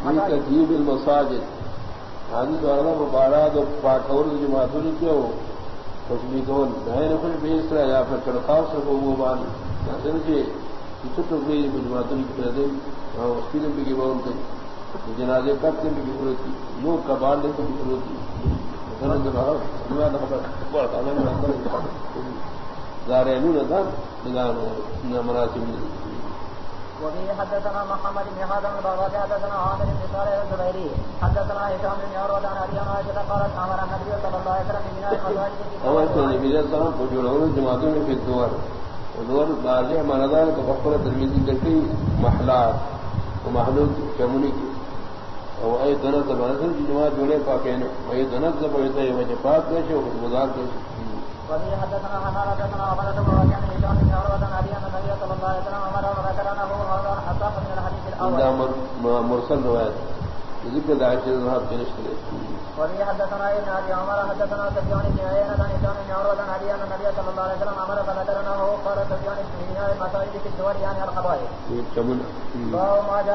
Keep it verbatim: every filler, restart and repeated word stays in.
تجیب المساجد حدیث والا مبارک اور پاٹور جماعتوں کیوں خوشبی کون نئے خوش بیچ رہا یا پھر چڑکاؤ سے وہ بان کے ٹکڑی جماعتوں کی دن اس کی بھی کی بہت جنازے کب سے بھی ضرورت تھی لوگ کبار نے بھی ضرورت تھی مناسب وفي حدثنا محمد بن هذا البغدادي حدثنا عامر بن صالح الزبيري حدثنا هشام بن عروة عن أبي عائشة قالت أمر النبي صلى الله عليه وسلم ببناء المساجد في الدور ودور بعض مرضان كفر ترمذي ذكي محلات ومحلول كموني او اي دنت بنظر جماعت جوڑے پاکین اي دنت بويته وجه پاک شو گزار کے وفي حدثنا حمار حدثنا عبادة بن وكيع عن هشام بن عروة عن أبي أن النبي صلى الله عليه وسلم أمر وذكرنا هو هذا حتى من الحديث الأول مرسل روایت ذکر عائشہ رضی اللہ وفي حدثنا ابن أبي عمر حدثنا سفيان بن عيينة عن هشام بن عروة عن أبي أن النبي صلى الله عليه وسلم أمر فذكرنا هو قال سفيان بن عيينة المساجد في الدور يعني القبائل